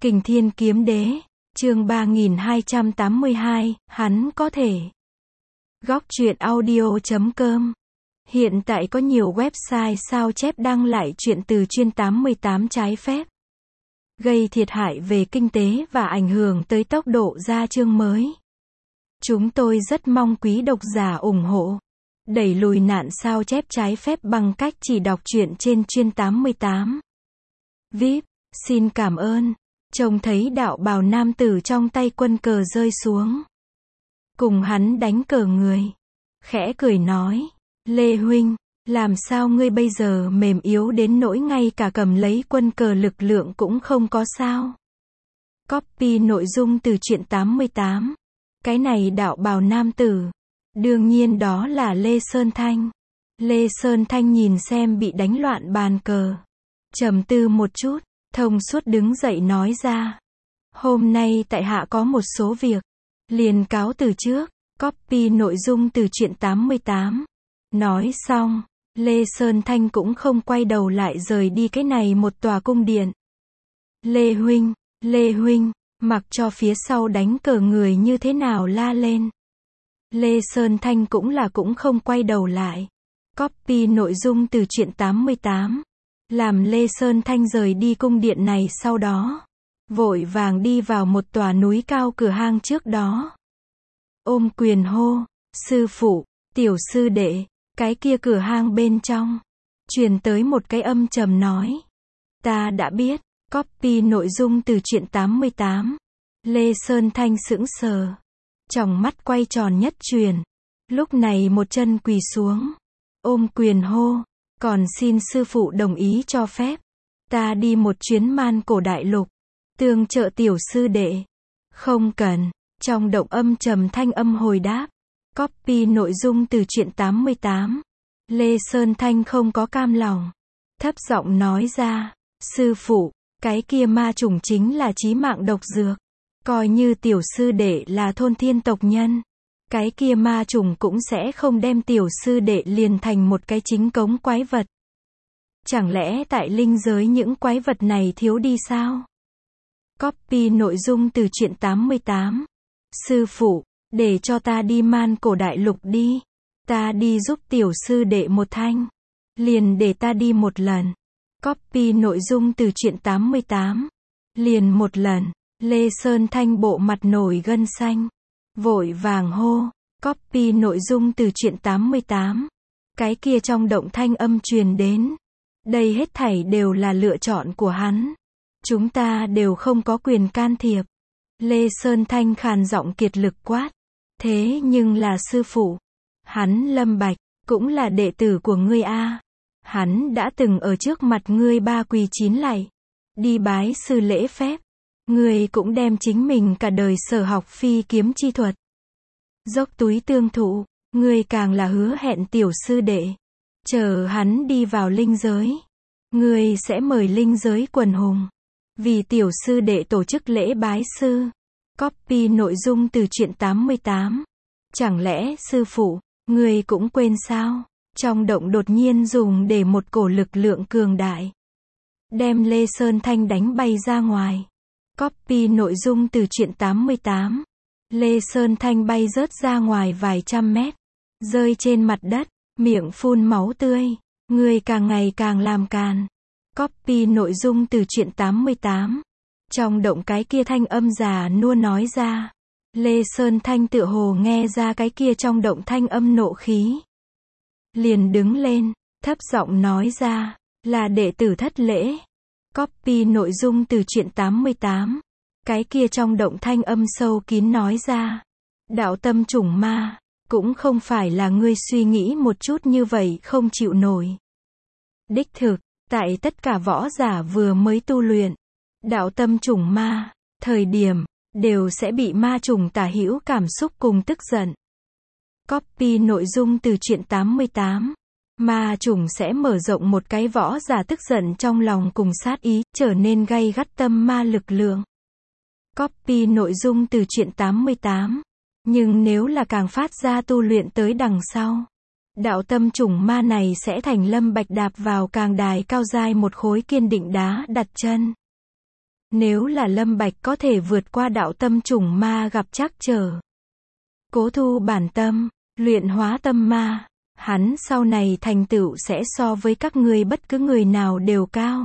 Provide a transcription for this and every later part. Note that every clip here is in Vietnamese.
Kình Thiên Kiếm Đế, chương 3282, hắn có thể. Góc truyện audio.com. Hiện tại có nhiều website sao chép đăng lại truyện từ chuyên 88 trái phép, gây thiệt hại về kinh tế và ảnh hưởng tới tốc độ ra chương mới. Chúng tôi rất mong quý độc giả ủng hộ, đẩy lùi nạn sao chép trái phép bằng cách chỉ đọc truyện trên chuyên 88. VIP, xin cảm ơn. Trông thấy đạo bào nam tử trong tay quân cờ rơi xuống, cùng hắn đánh cờ người, khẽ cười nói, Lê huynh, làm sao ngươi bây giờ mềm yếu đến nỗi ngay cả cầm lấy quân cờ lực lượng cũng không có sao? Copy nội dung từ truyện 88. Cái này đạo bào nam tử, đương nhiên đó là Lê Sơn Thanh. Lê Sơn Thanh nhìn xem bị đánh loạn bàn cờ, trầm tư một chút, thông suốt đứng dậy nói ra, hôm nay tại hạ có một số việc, liền cáo từ trước. Copy nội dung từ truyện 88. Nói xong, Lê Sơn Thanh cũng không quay đầu lại rời đi cái này một tòa cung điện. Lê huynh, mặc cho phía sau đánh cờ người như thế nào la lên. Lê Sơn Thanh cũng không quay đầu lại. Copy nội dung từ truyện 88. Làm Lê Sơn Thanh rời đi cung điện này sau đó, vội vàng đi vào một tòa núi cao cửa hang trước đó. Ôm quyền hô, sư phụ, tiểu sư đệ. Cái kia cửa hang bên trong, truyền tới một cái âm trầm nói, ta đã biết. Copy nội dung từ truyện 88. Lê Sơn Thanh sững sờ, tròng mắt quay tròn nhất truyền, lúc này một chân quỳ xuống, ôm quyền hô, còn xin sư phụ đồng ý cho phép ta đi một chuyến Man Cổ Đại Lục, tương trợ tiểu sư đệ. Không cần. Trong động âm trầm thanh âm hồi đáp. Copy nội dung từ truyện 88. Lê Sơn Thanh không có cam lòng, thấp giọng nói ra, sư phụ, cái kia ma trùng chính là chí mạng độc dược. Coi như tiểu sư đệ là thôn thiên tộc nhân, cái kia ma trùng cũng sẽ không đem tiểu sư đệ liền thành một cái chính cống quái vật. Chẳng lẽ tại linh giới những quái vật này thiếu đi sao? Copy nội dung từ truyện 88. Sư phụ, để cho ta đi Man Cổ Đại Lục đi. Ta đi giúp tiểu sư đệ một thanh. Liền để ta đi một lần. Copy nội dung từ truyện 88. Liền một lần. Lê Sơn Thanh bộ mặt nổi gân xanh, vội vàng hô. Copy nội dung từ truyện 88. Cái kia trong động thanh âm truyền đến. Đây hết thảy đều là lựa chọn của hắn. Chúng ta đều không có quyền can thiệp. Lê Sơn Thanh khàn giọng kiệt lực quát. Thế nhưng là sư phụ. Hắn Lâm Bạch, cũng là đệ tử của ngươi a. Hắn đã từng ở trước mặt ngươi ba quỳ chín lạy, đi bái sư lễ phép. Ngươi cũng đem chính mình cả đời sở học phi kiếm chi thuật, dốc túi tương thụ. Ngươi càng là hứa hẹn tiểu sư đệ, chờ hắn đi vào linh giới, ngươi sẽ mời linh giới quần hùng, vì tiểu sư đệ tổ chức lễ bái sư. Copy nội dung từ truyện 88. Chẳng lẽ sư phụ, ngươi cũng quên sao? Trong động đột nhiên dùng để một cổ lực lượng cường đại, đem Lê Sơn Thanh đánh bay ra ngoài. Copy nội dung từ truyện 88. Lê Sơn Thanh bay rớt ra ngoài vài trăm mét, rơi trên mặt đất, miệng phun máu tươi. Ngươi càng ngày càng làm càn. Copy nội dung từ truyện 88. Trong động cái kia thanh âm già nua nói ra. Lê Sơn Thanh tựa hồ nghe ra cái kia trong động thanh âm nộ khí, liền đứng lên, thấp giọng nói ra, là đệ tử thất lễ. Copy nội dung từ truyện 88. Cái kia trong động thanh âm sâu kín nói ra, đạo tâm chủng ma, cũng không phải là ngươi suy nghĩ một chút như vậy không chịu nổi. Đích thực, tại tất cả võ giả vừa mới tu luyện đạo tâm chủng ma thời điểm, đều sẽ bị ma trùng tả hữu cảm xúc cùng tức giận. Copy nội dung từ truyện 88. Ma trùng sẽ mở rộng một cái võ giả tức giận trong lòng cùng sát ý, trở nên gay gắt tâm ma lực lượng. Copy nội dung từ truyện 88. Nhưng nếu là càng phát ra tu luyện tới đằng sau, đạo tâm chủng ma này sẽ thành Lâm Bạch đạp vào càng đài cao dai một khối kiên định đá đặt chân. Nếu là Lâm Bạch có thể vượt qua đạo tâm trùng ma gặp trắc trở, cố thu bản tâm, luyện hóa tâm ma, hắn sau này thành tựu sẽ so với các ngươi bất cứ người nào đều cao.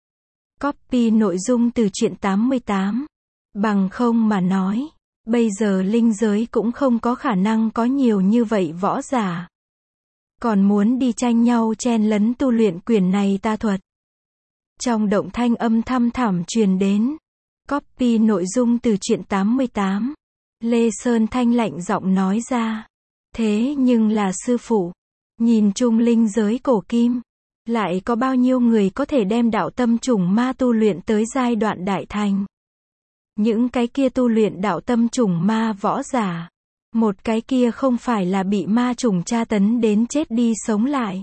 Copy nội dung từ truyện 88. Bằng không mà nói, bây giờ linh giới cũng không có khả năng có nhiều như vậy võ giả. Còn muốn đi tranh nhau chen lấn tu luyện quyển này tà thuật. Trong động thanh âm thăm thẳm truyền đến. Copy nội dung từ truyện 88. Lê Sơn Thanh lạnh giọng nói ra. Thế nhưng là sư phụ, nhìn chung linh giới cổ kim, lại có bao nhiêu người có thể đem đạo tâm trùng ma tu luyện tới giai đoạn đại thành. Những cái kia tu luyện đạo tâm trùng ma võ giả, một cái kia không phải là bị ma trùng tra tấn đến chết đi sống lại,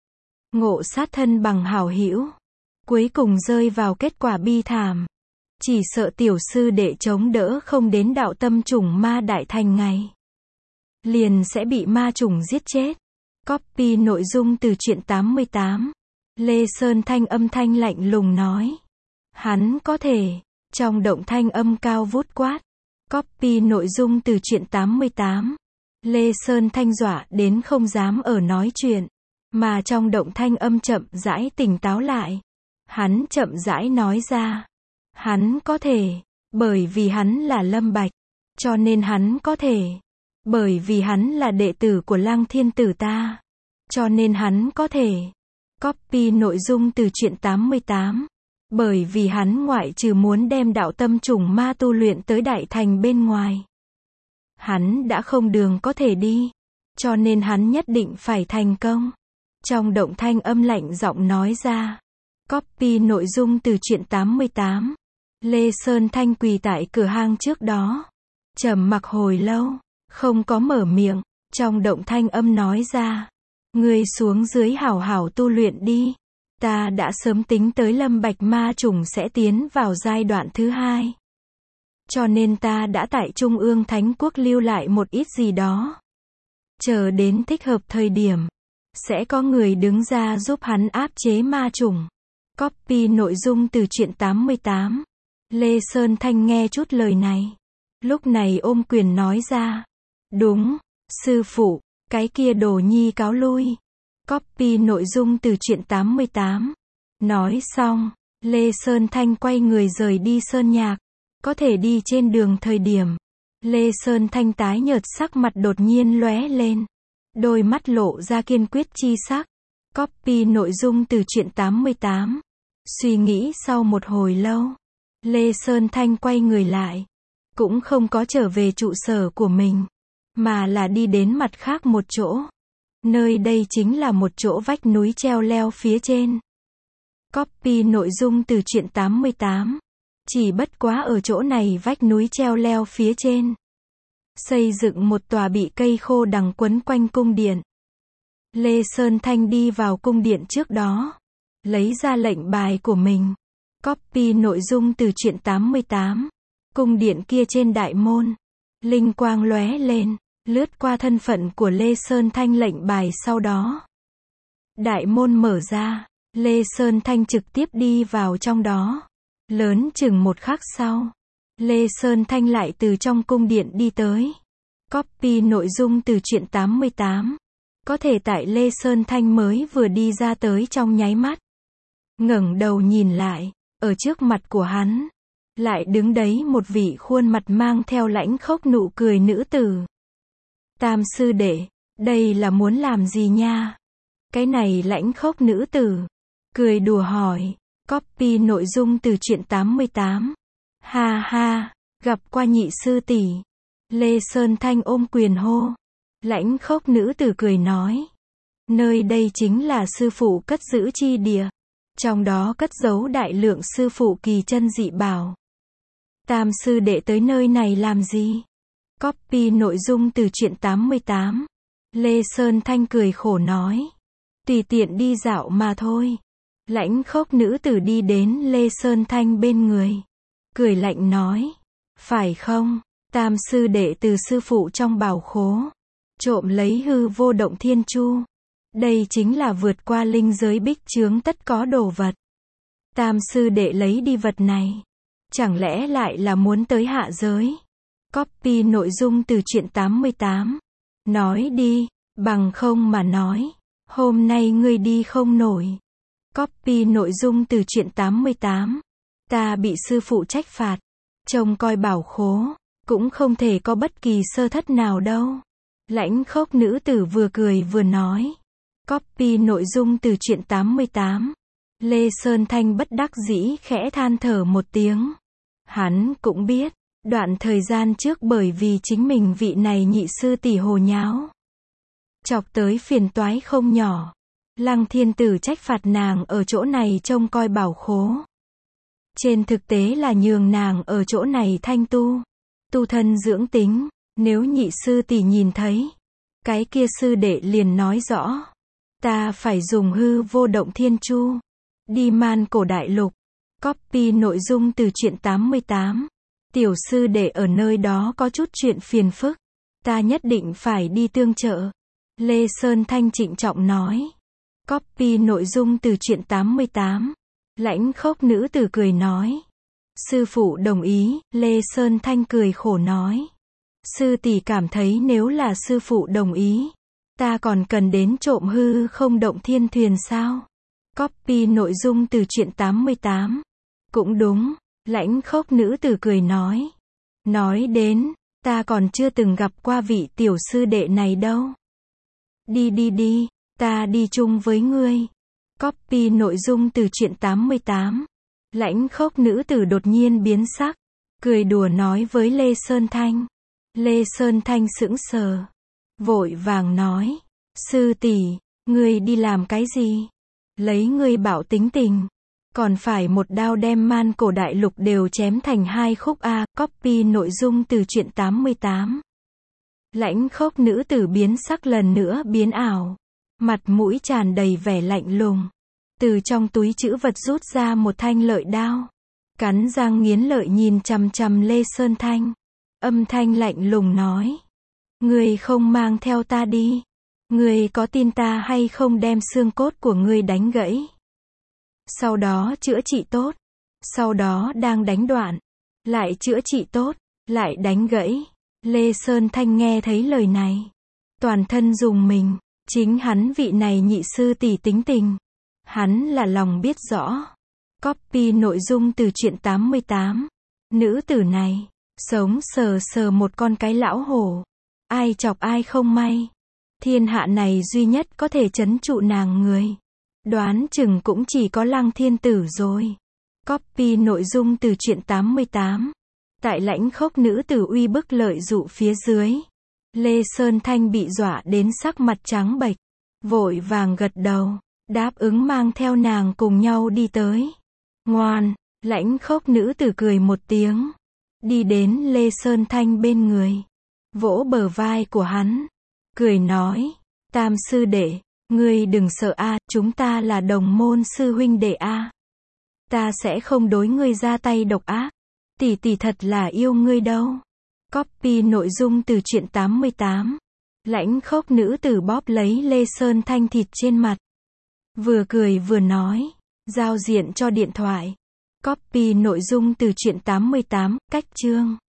ngộ sát thân bằng hảo hữu, cuối cùng rơi vào kết quả bi thảm. Chỉ sợ tiểu sư đệ chống đỡ không đến đạo tâm trùng ma đại thành ngày, liền sẽ bị ma trùng giết chết. Copy nội dung từ truyện 88. Lê Sơn Thanh âm thanh lạnh lùng nói. Hắn có thể. Trong động thanh âm cao vút quát. Copy nội dung từ truyện 88. Lê Sơn Thanh dọa đến không dám ở nói chuyện. Mà trong động thanh âm chậm rãi tỉnh táo lại. Hắn chậm rãi nói ra. Hắn có thể. Bởi vì hắn là Lâm Bạch. Cho nên hắn có thể. Bởi vì hắn là đệ tử của Lăng Thiên Tử ta. Cho nên hắn có thể. Copy nội dung từ truyện 88. Bởi vì hắn ngoại trừ muốn đem đạo tâm trùng ma tu luyện tới đại thành bên ngoài, hắn đã không đường có thể đi. Cho nên hắn nhất định phải thành công. Trong động thanh âm lạnh giọng nói ra. Copy nội dung từ truyện 88. Lê Sơn Thanh quỳ tại cửa hang trước đó. Trầm mặc hồi lâu. Không có mở miệng. Trong động thanh âm nói ra. Ngươi xuống dưới hảo hảo tu luyện đi. Ta đã sớm tính tới Lâm Bạch ma trùng sẽ tiến vào giai đoạn thứ 2. Cho nên ta đã tại Trung ương Thánh Quốc lưu lại một ít gì đó. Chờ đến thích hợp thời điểm, sẽ có người đứng ra giúp hắn áp chế ma trùng. Copy nội dung từ truyện 88. Lê Sơn Thanh nghe chút lời này. Lúc này ôm quyền nói ra. Đúng, sư phụ, cái kia đồ nhi cáo lui. Copy nội dung từ truyện 88. Nói xong, Lê Sơn Thanh quay người rời đi sơn nhạc. Có thể đi trên đường thời điểm, Lê Sơn Thanh tái nhợt sắc mặt đột nhiên lóe lên. Đôi mắt lộ ra kiên quyết chi sắc. Copy nội dung từ truyện 88. Suy nghĩ sau một hồi lâu, Lê Sơn Thanh quay người lại. Cũng không có trở về trụ sở của mình, mà là đi đến mặt khác một chỗ. Nơi đây chính là một chỗ vách núi treo leo phía trên. Copy nội dung từ truyện 88. Chỉ bất quá ở chỗ này vách núi treo leo phía trên, xây dựng một tòa bị cây khô đằng quấn quanh cung điện. Lê Sơn Thanh đi vào cung điện trước đó, lấy ra lệnh bài của mình. Copy nội dung từ truyện 88. Cung điện kia trên đại môn, linh quang lóe lên, lướt qua thân phận của Lê Sơn Thanh lệnh bài sau đó. Đại môn mở ra, Lê Sơn Thanh trực tiếp đi vào trong đó. Lớn chừng một khắc sau, Lê Sơn Thanh lại từ trong cung điện đi tới. Copy nội dung từ truyện 88. Có thể tại Lê Sơn Thanh mới vừa đi ra tới trong nháy mắt, ngẩng đầu nhìn lại, ở trước mặt của hắn, lại đứng đấy một vị khuôn mặt mang theo lãnh khốc nụ cười nữ tử. Tam sư đệ, đây là muốn làm gì nha? Cái này lãnh khốc nữ tử cười đùa hỏi. Copy nội dung từ truyện 88. Ha ha, gặp qua nhị sư tỷ. Lê Sơn Thanh ôm quyền hô. Lãnh khốc nữ tử cười nói. Nơi đây chính là sư phụ cất giữ chi địa. Trong đó cất giấu đại lượng sư phụ kỳ chân dị bảo. Tam sư đệ tới nơi này làm gì? Copy nội dung từ truyện 88. Lê Sơn Thanh cười khổ nói. Tùy tiện đi dạo mà thôi. Lãnh khốc nữ tử đi đến Lê Sơn Thanh bên người. Cười lạnh nói. Phải không, tam sư đệ từ sư phụ trong bảo khố trộm lấy hư vô động thiên chu. Đây chính là vượt qua linh giới bích chướng tất có đồ vật. Tam sư đệ lấy đi vật này, Chẳng lẽ lại là muốn tới hạ giới? Copy nội dung từ truyện 88. Nói đi, bằng không mà nói. Hôm nay ngươi đi không nổi. Copy nội dung từ truyện 88. Ta bị sư phụ trách phạt. Trông coi bảo khố. Cũng không thể có bất kỳ sơ thất nào đâu. Lãnh khốc nữ tử vừa cười vừa nói. Copy nội dung từ truyện 88. Lê Sơn Thanh bất đắc dĩ khẽ than thở một tiếng. Hắn cũng biết, đoạn thời gian trước bởi vì chính mình vị này nhị sư tỷ hồ nháo. Chọc tới phiền toái không nhỏ. Lăng thiên tử trách phạt nàng ở chỗ này trông coi bảo khố. Trên thực tế là nhường nàng ở chỗ này thanh tu. Tu thân dưỡng tính, nếu nhị sư tỷ nhìn thấy. Cái kia sư đệ liền nói rõ. Ta phải dùng hư vô động thiên chu. Đi man cổ đại lục. Copy nội dung từ truyện 88. Tiểu sư đệ ở nơi đó có chút chuyện phiền phức. Ta nhất định phải đi tương trợ. Lê Sơn Thanh trịnh trọng nói. Copy nội dung từ truyện 88. Lãnh khốc nữ tử cười nói. Sư phụ đồng ý, Lê Sơn Thanh cười khổ nói. Sư tỷ cảm thấy nếu là sư phụ đồng ý, ta còn cần đến trộm hư không động thiên thuyền sao? Copy nội dung từ truyện 88. Cũng đúng, lãnh khốc nữ tử cười nói. Nói đến, ta còn chưa từng gặp qua vị tiểu sư đệ này đâu. Đi, ta đi chung với ngươi. Copy nội dung từ truyện 88. Lãnh khốc nữ tử đột nhiên biến sắc, cười đùa nói với Lê Sơn Thanh. Lê Sơn Thanh sững sờ, vội vàng nói. Sư tỷ, ngươi đi làm cái gì? Lấy ngươi bảo tính tình. Còn phải một đao đem man cổ đại lục đều chém thành hai khúc a. Copy nội dung từ truyện 88. Lãnh khốc nữ tử biến sắc lần nữa biến ảo. Mặt mũi tràn đầy vẻ lạnh lùng. Từ trong túi trữ vật rút ra một thanh lợi đao. Cắn răng nghiến lợi nhìn chằm chằm Lê Sơn Thanh. Âm thanh lạnh lùng nói. Ngươi không mang theo ta đi. Ngươi có tin ta hay không đem xương cốt của ngươi đánh gãy? Sau đó chữa trị tốt. Sau đó đang đánh đoạn. Lại chữa trị tốt. Lại đánh gãy. Lê Sơn Thanh nghe thấy lời này. Toàn thân rùng mình. Chính hắn vị này nhị sư tỷ tính tình. Hắn là lòng biết rõ. Copy nội dung từ truyện 88. Nữ tử này. Sống sờ sờ một con cái lão hổ. Ai chọc ai không may. Thiên hạ này duy nhất có thể trấn trụ nàng người. Đoán chừng cũng chỉ có Lăng Thiên Tử rồi. Copy nội dung từ truyện 88. Tại lãnh khốc nữ tử uy bức lợi dụ phía dưới. Lê Sơn Thanh bị dọa đến sắc mặt trắng bệch. Vội vàng gật đầu. Đáp ứng mang theo nàng cùng nhau đi tới. Ngoan, lãnh khốc nữ tử cười một tiếng. Đi đến Lê Sơn Thanh bên người. Vỗ bờ vai của hắn. Cười nói. Tam sư đệ, ngươi đừng sợ a, chúng ta là đồng môn sư huynh đệ a. Ta sẽ không đối ngươi ra tay độc ác. Tỷ tỷ thật là yêu ngươi đâu. Copy nội dung từ truyện 88. Lãnh khốc nữ tử bóp lấy Lê Sơn Thanh thịt trên mặt. Vừa cười vừa nói. Giao diện cho điện thoại. Copy nội dung từ truyện 88, cách chương.